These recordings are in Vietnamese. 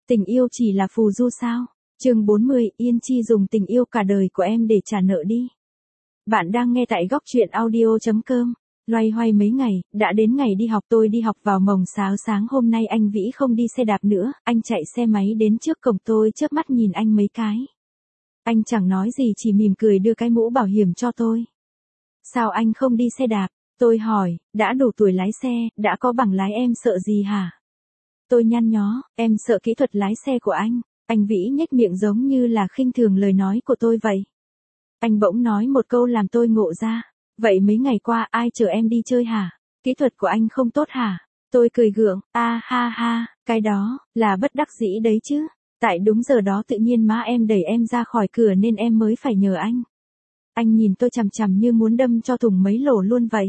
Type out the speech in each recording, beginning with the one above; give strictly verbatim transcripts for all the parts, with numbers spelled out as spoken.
Tình yêu chỉ là phù du sao? Chương bốn mươi, Yên Chi dùng tình yêu cả đời của em để trả nợ đi. Bạn đang nghe tại góc truyện audio chấm com. Loay hoay mấy ngày, đã đến ngày đi học. Tôi đi học vào mồng sáu sáng hôm nay anh Vĩ không đi xe đạp nữa, anh chạy xe máy đến trước cổng. Tôi chớp mắt nhìn anh mấy cái. Anh chẳng nói gì, chỉ mỉm cười đưa cái mũ bảo hiểm cho tôi. Sao anh không đi xe đạp? Tôi hỏi, đã đủ tuổi lái xe, đã có bằng lái em sợ gì hả? Tôi nhăn nhó, em sợ kỹ thuật lái xe của anh. Anh Vĩ nhếch miệng giống như là khinh thường lời nói của tôi vậy. Anh bỗng nói một câu làm tôi ngộ ra. Vậy mấy ngày qua ai chở em đi chơi hả? Kỹ thuật của anh không tốt hả? Tôi cười gượng, a ha ha, cái đó, là bất đắc dĩ đấy chứ. Tại đúng giờ đó tự nhiên má em đẩy em ra khỏi cửa nên em mới phải nhờ anh. Anh nhìn tôi chằm chằm như muốn đâm cho thủng mấy lỗ luôn vậy.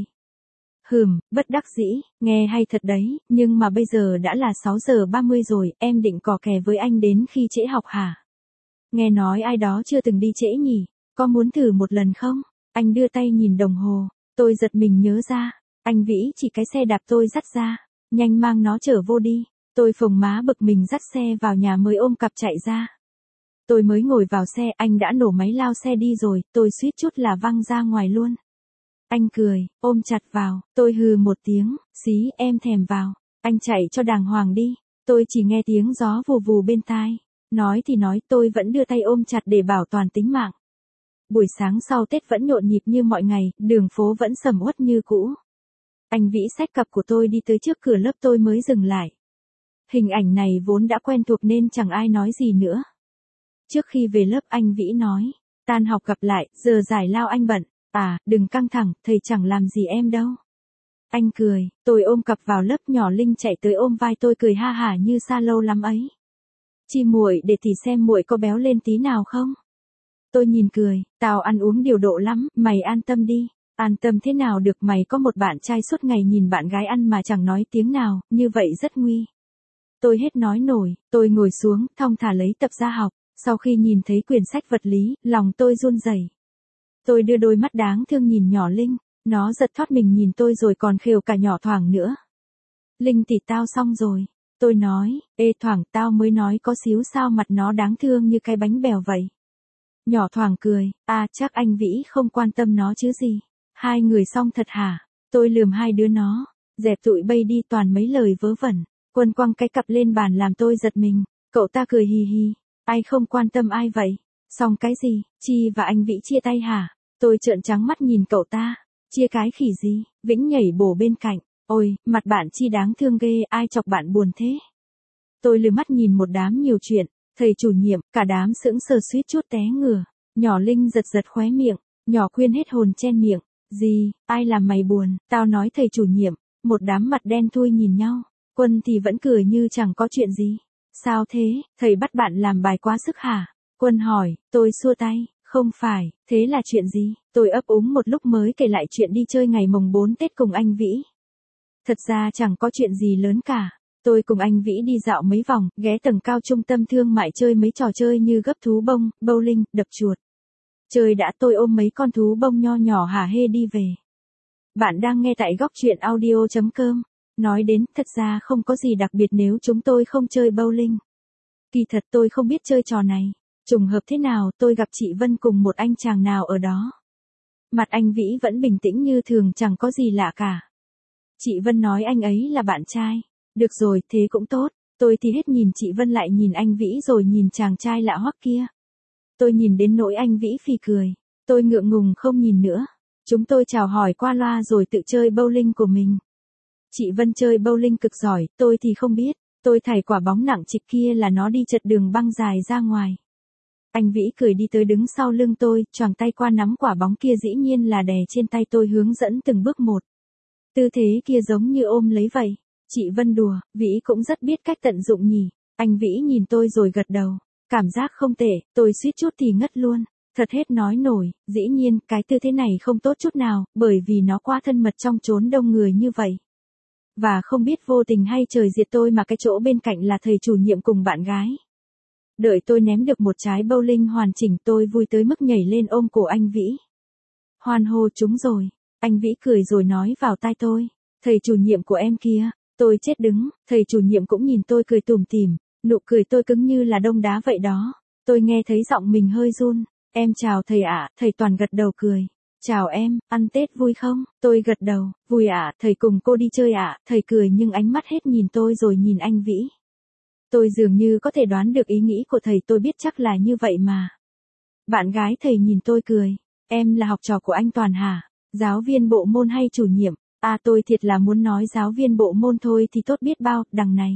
Hừm, bất đắc dĩ, nghe hay thật đấy, nhưng mà bây giờ đã là sáu giờ ba mươi rồi, em định cò kè với anh đến khi trễ học hả? Nghe nói ai đó chưa từng đi trễ nhỉ, có muốn thử một lần không? Anh đưa tay nhìn đồng hồ, tôi giật mình nhớ ra, anh Vĩ chỉ cái xe đạp tôi dắt ra, nhanh mang nó chở vô đi. Tôi phồng má bực mình dắt xe vào nhà mới ôm cặp chạy ra. Tôi mới ngồi vào xe, anh đã nổ máy lao xe đi rồi, tôi suýt chút là văng ra ngoài luôn. Anh cười, ôm chặt vào, tôi hừ một tiếng, xí, em thèm vào, anh chạy cho đàng hoàng đi. Tôi chỉ nghe tiếng gió vù vù bên tai. Nói thì nói, tôi vẫn đưa tay ôm chặt để bảo toàn tính mạng. Buổi sáng sau Tết vẫn nhộn nhịp như mọi ngày, đường phố vẫn sầm uất như cũ. Anh Vĩ xách cặp của tôi đi tới trước cửa lớp tôi mới dừng lại. Hình ảnh này vốn đã quen thuộc nên chẳng ai nói gì nữa. Trước khi về lớp anh Vĩ nói, tan học gặp lại, giờ giải lao anh bận. À, đừng căng thẳng, thầy chẳng làm gì em đâu. Anh cười, tôi ôm cặp vào lớp, nhỏ Linh chạy tới ôm vai tôi cười ha hả như xa lâu lắm ấy. Chi muội, để thì xem muội có béo lên tí nào không? Tôi nhìn cười, tao ăn uống điều độ lắm, mày an tâm đi. An tâm thế nào được, mày có một bạn trai suốt ngày nhìn bạn gái ăn mà chẳng nói tiếng nào, như vậy rất nguy. Tôi hết nói nổi, tôi ngồi xuống, thong thả lấy tập ra học. Sau khi nhìn thấy quyển sách vật lý, lòng tôi run rẩy. Tôi đưa đôi mắt đáng thương nhìn nhỏ Linh, nó giật thoát mình nhìn tôi rồi còn khều cả nhỏ Thoảng nữa. Linh tỷ, tao xong rồi. Tôi nói, ê Thoảng, tao mới nói có xíu sao mặt nó đáng thương như cái bánh bèo vậy. Nhỏ Thoảng cười, à chắc anh Vĩ không quan tâm nó chứ gì. Hai người xong thật hả? Tôi lườm hai đứa nó, dẹp tụi bay đi, toàn mấy lời vớ vẩn. Quân quăng cái cặp lên bàn làm tôi giật mình. Cậu ta cười hì hì, ai không quan tâm ai vậy? Xong cái gì, Chi và anh Vĩ chia tay hả? Tôi trợn trắng mắt nhìn cậu ta, chia cái khỉ gì? Vĩnh nhảy bổ bên cạnh, ôi, mặt bạn Chi đáng thương ghê, ai chọc bạn buồn thế? Tôi lừa mắt nhìn một đám nhiều chuyện, thầy chủ nhiệm, cả đám sững sờ suýt chút té ngửa. Nhỏ Linh giật giật khóe miệng, nhỏ Quyên hết hồn chen miệng, gì, ai làm mày buồn? Tao nói thầy chủ nhiệm. Một đám mặt đen thui nhìn nhau, Quân thì vẫn cười như chẳng có chuyện gì. Sao thế, thầy bắt bạn làm bài quá sức hả? Quân hỏi, tôi xua tay, không phải, thế là chuyện gì? Tôi ấp úng một lúc mới kể lại chuyện đi chơi ngày mồng bốn Tết cùng anh Vĩ. Thật ra chẳng có chuyện gì lớn cả. Tôi cùng anh Vĩ đi dạo mấy vòng, ghé tầng cao trung tâm thương mại chơi mấy trò chơi như gấp thú bông, bowling, đập chuột. Chơi đã, tôi ôm mấy con thú bông nho nhỏ hả hê đi về. Bạn đang nghe tại góc truyện audio chấm com. Nói đến, thật ra không có gì đặc biệt nếu chúng tôi không chơi bowling. Kỳ thật tôi không biết chơi trò này. Trùng hợp thế nào tôi gặp chị Vân cùng một anh chàng nào ở đó. Mặt anh Vĩ vẫn bình tĩnh như thường, chẳng có gì lạ cả. Chị Vân nói anh ấy là bạn trai. Được rồi, thế cũng tốt. Tôi thì hết nhìn chị Vân lại nhìn anh Vĩ rồi nhìn chàng trai lạ hoắc kia. Tôi nhìn đến nỗi anh Vĩ phì cười. Tôi ngượng ngùng không nhìn nữa. Chúng tôi chào hỏi qua loa rồi tự chơi bowling của mình. Chị Vân chơi bowling cực giỏi, tôi thì không biết. Tôi thảy quả bóng nặng trịch kia là nó đi chật đường băng dài ra ngoài. Anh Vĩ cười đi tới đứng sau lưng tôi, choàng tay qua nắm quả bóng kia, dĩ nhiên là đè trên tay tôi hướng dẫn từng bước một. Tư thế kia giống như ôm lấy vậy. Chị Vân đùa, Vĩ cũng rất biết cách tận dụng nhỉ. Anh Vĩ nhìn tôi rồi gật đầu. Cảm giác không tệ, tôi suýt chút thì ngất luôn. Thật hết nói nổi, dĩ nhiên, cái tư thế này không tốt chút nào, bởi vì nó quá thân mật trong chốn đông người như vậy. Và không biết vô tình hay trời diệt tôi mà cái chỗ bên cạnh là thầy chủ nhiệm cùng bạn gái. Đợi tôi ném được một trái bowling hoàn chỉnh, tôi vui tới mức nhảy lên ôm cổ anh Vĩ. Hoan hô, chúng rồi. Anh Vĩ cười rồi nói vào tai tôi. Thầy chủ nhiệm của em kia. Tôi chết đứng, thầy chủ nhiệm cũng nhìn tôi cười tủm tỉm. Nụ cười tôi cứng như là đông đá vậy đó. Tôi nghe thấy giọng mình hơi run. Em chào thầy ạ, thầy Toàn gật đầu cười. Chào em, ăn Tết vui không? Tôi gật đầu, vui ạ, thầy cùng cô đi chơi ạ, thầy cười nhưng ánh mắt hết nhìn tôi rồi nhìn anh Vĩ. Tôi dường như có thể đoán được ý nghĩ của thầy, tôi biết chắc là như vậy mà. Bạn gái thầy nhìn tôi cười. Em là học trò của anh Toàn hả? Giáo viên bộ môn hay chủ nhiệm? À tôi thiệt là muốn nói giáo viên bộ môn thôi thì tốt biết bao, đằng này.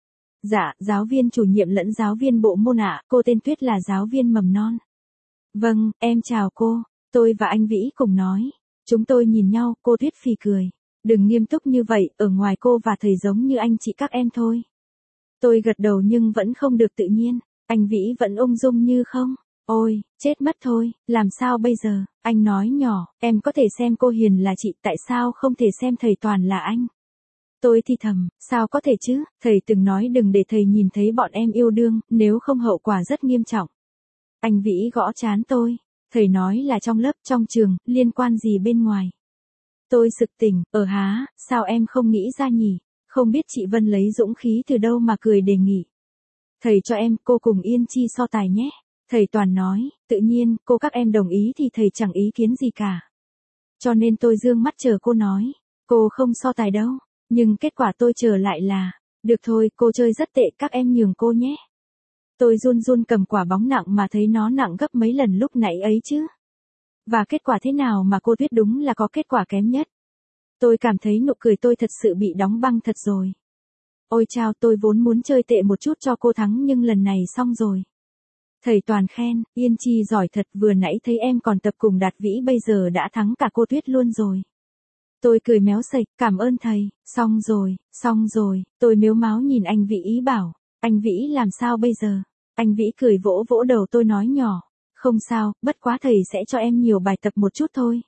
Dạ, giáo viên chủ nhiệm lẫn giáo viên bộ môn ạ, cô tên Tuyết là giáo viên mầm non. Vâng, em chào cô, tôi và anh Vĩ cùng nói. Chúng tôi nhìn nhau, cô Tuyết phì cười. Đừng nghiêm túc như vậy, ở ngoài cô và thầy giống như anh chị các em thôi. Tôi gật đầu nhưng vẫn không được tự nhiên, anh Vĩ vẫn ung dung như không. Ôi, chết mất thôi, làm sao bây giờ? Anh nói nhỏ, em có thể xem cô Hiền là chị, tại sao không thể xem thầy Toàn là anh? Tôi thì thầm, sao có thể chứ, thầy từng nói đừng để thầy nhìn thấy bọn em yêu đương, nếu không hậu quả rất nghiêm trọng. Anh Vĩ gõ trán tôi, thầy nói là trong lớp, trong trường, liên quan gì bên ngoài. Tôi sực tỉnh, ờ há, sao em không nghĩ ra nhỉ? Không biết chị Vân lấy dũng khí từ đâu mà cười đề nghị. Thầy cho em, cô cùng Yên Chi so tài nhé. Thầy Toàn nói, tự nhiên, cô các em đồng ý thì thầy chẳng ý kiến gì cả. Cho nên tôi dương mắt chờ cô nói, cô không so tài đâu. Nhưng kết quả tôi chờ lại là, được thôi, cô chơi rất tệ, các em nhường cô nhé. Tôi run run cầm quả bóng nặng mà thấy nó nặng gấp mấy lần lúc nãy ấy chứ. Và kết quả thế nào mà cô Tuyết đúng là có kết quả kém nhất. Tôi cảm thấy nụ cười tôi thật sự bị đóng băng thật rồi. Ôi chao, tôi vốn muốn chơi tệ một chút cho cô thắng nhưng lần này xong rồi. Thầy Toàn khen, Yên Chi giỏi thật, vừa nãy thấy em còn tập cùng Đạt Vĩ, bây giờ đã thắng cả cô Tuyết luôn rồi. Tôi cười méo sạch, cảm ơn thầy, xong rồi, xong rồi, tôi mếu máo nhìn anh Vĩ ý bảo, anh Vĩ làm sao bây giờ? Anh Vĩ cười vỗ vỗ đầu tôi nói nhỏ, không sao, bất quá thầy sẽ cho em nhiều bài tập một chút thôi.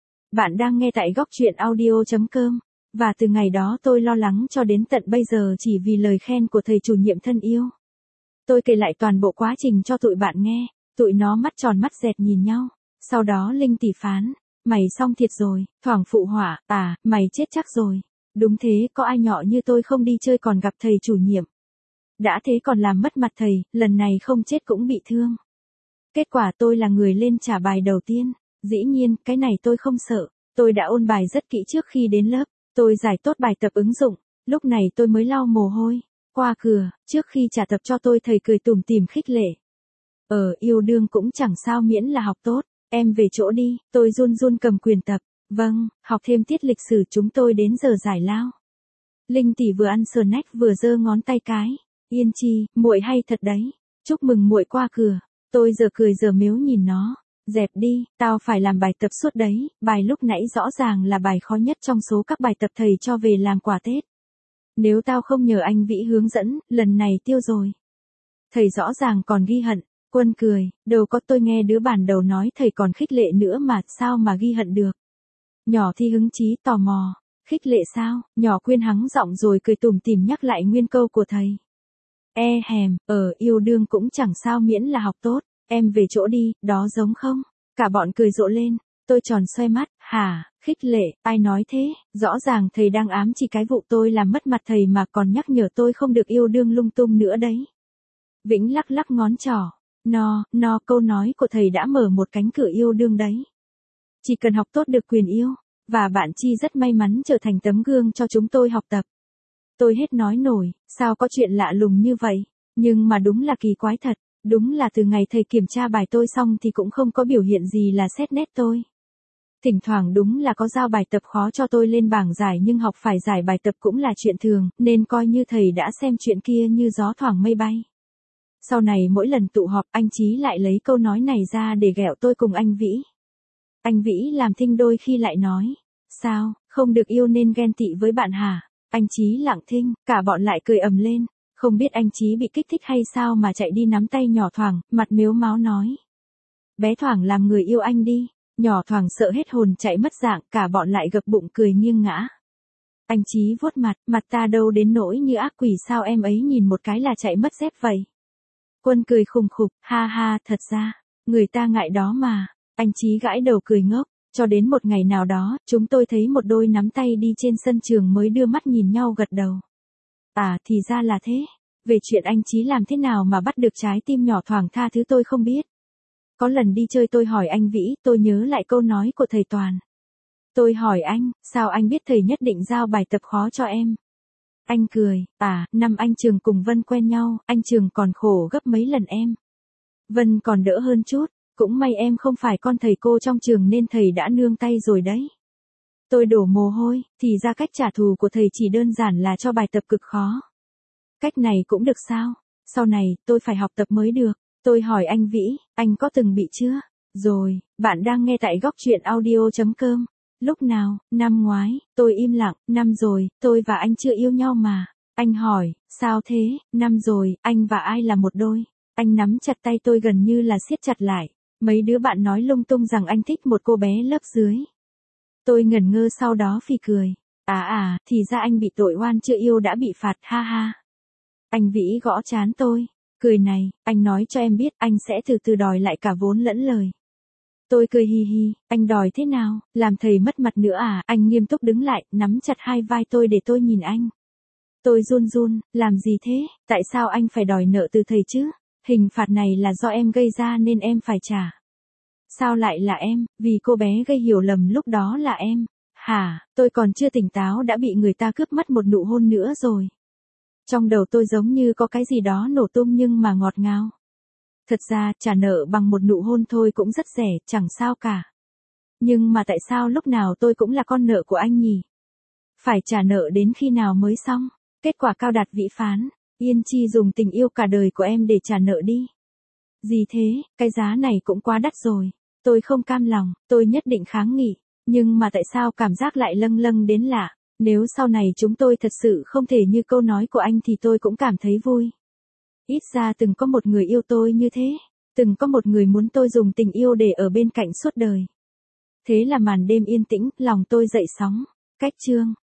Bạn đang nghe tại góc truyện audio chấm com, và từ ngày đó tôi lo lắng cho đến tận bây giờ chỉ vì lời khen của thầy chủ nhiệm thân yêu. Tôi kể lại toàn bộ quá trình cho tụi bạn nghe, tụi nó mắt tròn mắt dẹt nhìn nhau, sau đó Linh Tỷ phán. Mày xong thiệt rồi, thoảng phụ họa, à, mày chết chắc rồi. Đúng thế, có ai nhọ như tôi không đi chơi còn gặp thầy chủ nhiệm. Đã thế còn làm mất mặt thầy, lần này không chết cũng bị thương. Kết quả tôi là người lên trả bài đầu tiên. Dĩ nhiên, cái này tôi không sợ. Tôi đã ôn bài rất kỹ trước khi đến lớp. Tôi giải tốt bài tập ứng dụng. Lúc này tôi mới lau mồ hôi. Qua cửa, trước khi trả tập cho tôi thầy cười tủm tỉm khích lệ. Ờ, yêu đương cũng chẳng sao miễn là học tốt. Em về chỗ đi, tôi run run cầm quyền tập. Vâng, học thêm tiết lịch sử, chúng tôi đến giờ giải lao. Linh Tỷ vừa ăn snack vừa giơ ngón tay cái. Yên Chi, muội hay thật đấy. Chúc mừng muội qua cửa. Tôi giờ cười giờ mếu nhìn nó. Dẹp đi, tao phải làm bài tập suốt đấy, bài lúc nãy rõ ràng là bài khó nhất trong số các bài tập thầy cho về làm quà Tết. Nếu tao không nhờ anh Vĩ hướng dẫn, lần này tiêu rồi. Thầy rõ ràng còn ghi hận. Quân cười, đâu có, tôi nghe đứa bản đầu nói thầy còn khích lệ nữa mà, sao mà ghi hận được. Nhỏ thì hứng chí tò mò, khích lệ sao, nhỏ Quyên hắng giọng rồi cười tủm tỉm nhắc lại nguyên câu của thầy. E hèm, ở yêu đương cũng chẳng sao miễn là học tốt, em về chỗ đi, đó giống không? Cả bọn cười rộ lên, tôi tròn xoay mắt, hả, khích lệ, ai nói thế, rõ ràng thầy đang ám chỉ cái vụ tôi làm mất mặt thầy mà còn nhắc nhở tôi không được yêu đương lung tung nữa đấy. Vĩnh lắc lắc ngón trỏ. No, no, câu nói của thầy đã mở một cánh cửa yêu đương đấy. Chỉ cần học tốt được quyền yêu, và bạn Chi rất may mắn trở thành tấm gương cho chúng tôi học tập. Tôi hết nói nổi, sao có chuyện lạ lùng như vậy, nhưng mà đúng là kỳ quái thật, đúng là từ ngày thầy kiểm tra bài tôi xong thì cũng không có biểu hiện gì là xét nét tôi. Thỉnh thoảng đúng là có giao bài tập khó cho tôi lên bảng giải nhưng học phải giải bài tập cũng là chuyện thường, nên coi như thầy đã xem chuyện kia như gió thoảng mây bay. Sau này mỗi lần tụ họp anh Chí lại lấy câu nói này ra để ghẹo tôi cùng anh Vĩ. Anh Vĩ làm thinh đôi khi lại nói, sao, không được yêu nên ghen tị với bạn hả? Anh Chí lặng thinh, cả bọn lại cười ầm lên, không biết anh Chí bị kích thích hay sao mà chạy đi nắm tay nhỏ Thoảng, mặt mếu máo nói. Bé Thoảng làm người yêu anh đi, nhỏ Thoảng sợ hết hồn chạy mất dạng, cả bọn lại gập bụng cười nghiêng ngã. Anh Chí vuốt mặt, mặt ta đâu đến nỗi như ác quỷ, sao em ấy nhìn một cái là chạy mất dép vậy? Quân cười khùng khục, ha ha, thật ra, người ta ngại đó mà. Anh Chí gãi đầu cười ngốc, cho đến một ngày nào đó, chúng tôi thấy một đôi nắm tay đi trên sân trường mới đưa mắt nhìn nhau gật đầu. À, thì ra là thế. Về chuyện anh Chí làm thế nào mà bắt được trái tim nhỏ thoảng tha thứ tôi không biết. Có lần đi chơi tôi hỏi anh Vĩ, tôi nhớ lại câu nói của thầy Toàn. Tôi hỏi anh, sao anh biết thầy nhất định giao bài tập khó cho em? Anh cười, à, năm anh Trường cùng Vân quen nhau, anh Trường còn khổ gấp mấy lần em. Vân còn đỡ hơn chút, cũng may em không phải con thầy cô trong trường nên thầy đã nương tay rồi đấy. Tôi đổ mồ hôi, thì ra cách trả thù của thầy chỉ đơn giản là cho bài tập cực khó. Cách này cũng được sao? Sau này, tôi phải học tập mới được. Tôi hỏi anh Vĩ, anh có từng bị chưa? Rồi, bạn đang nghe tại góc chuyện audio chấm com. Lúc nào, năm ngoái, tôi im lặng, năm rồi, tôi và anh chưa yêu nhau mà. Anh hỏi, sao thế, năm rồi, anh và ai là một đôi? Anh nắm chặt tay tôi gần như là siết chặt lại. Mấy đứa bạn nói lung tung rằng anh thích một cô bé lớp dưới. Tôi ngẩn ngơ sau đó phì cười. À à, thì ra anh bị tội oan chưa yêu đã bị phạt, ha ha. Anh Vĩ gõ trán tôi. Cười này, anh nói cho em biết anh sẽ từ từ đòi lại cả vốn lẫn lời. Tôi cười hi hi, anh đòi thế nào, làm thầy mất mặt nữa à? Anh nghiêm túc đứng lại, nắm chặt hai vai tôi để tôi nhìn anh. Tôi run run, làm gì thế, tại sao anh phải đòi nợ từ thầy chứ? Hình phạt này là do em gây ra nên em phải trả. Sao lại là em, vì cô bé gây hiểu lầm lúc đó là em. Hả, tôi còn chưa tỉnh táo đã bị người ta cướp mất một nụ hôn nữa rồi. Trong đầu tôi giống như có cái gì đó nổ tung nhưng mà ngọt ngào. Thật ra, trả nợ bằng một nụ hôn thôi cũng rất rẻ, chẳng sao cả. Nhưng mà tại sao lúc nào tôi cũng là con nợ của anh nhỉ? Phải trả nợ đến khi nào mới xong? Kết quả cao đạt vĩ phán, Yên Chi dùng tình yêu cả đời của em để trả nợ đi. Gì thế, cái giá này cũng quá đắt rồi. Tôi không cam lòng, tôi nhất định kháng nghị. Nhưng mà tại sao cảm giác lại lâng lâng đến lạ? Nếu sau này chúng tôi thật sự không thể như câu nói của anh thì tôi cũng cảm thấy vui. Ít ra từng có một người yêu tôi như thế. Từng có một người muốn tôi dùng tình yêu để ở bên cạnh suốt đời. Thế là màn đêm yên tĩnh, lòng tôi dậy sóng. Cách chương.